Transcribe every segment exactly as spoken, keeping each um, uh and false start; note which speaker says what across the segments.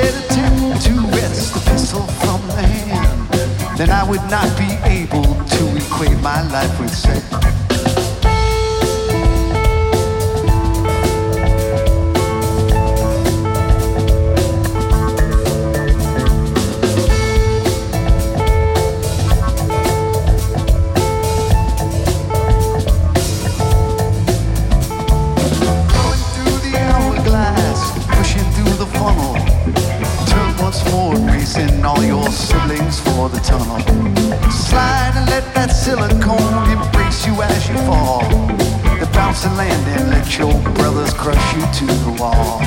Speaker 1: dare to attempt to wrest the pistol from the hand, then I would not be able to equate my life with sex. All your siblings for the tunnel. Slide and let that silicone embrace you as you fall. The bounce and land and let your brothers crush you to the wall.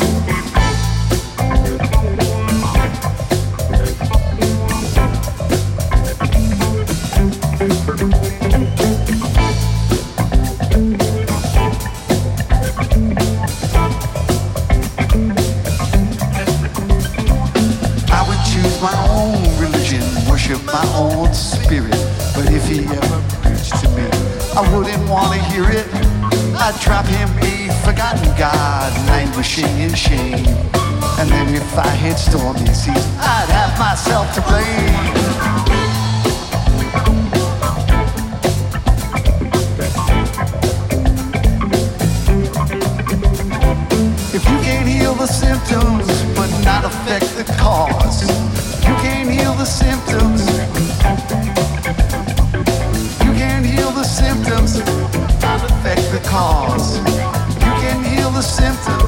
Speaker 1: My own spirit, but if he ever preached to me, I wouldn't want to hear it. I'd drop him a forgotten god, languishing in shame. And then if I had stormy seas, I'd have myself to blame. If you can't heal the symptoms, but not affect the cause, you can't heal the symptoms. You can't heal the symptoms, not affect the cause. You can heal the symptom.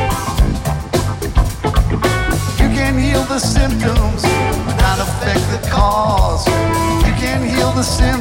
Speaker 1: You can heal the symptoms, not affect the cause. You can heal the symptoms.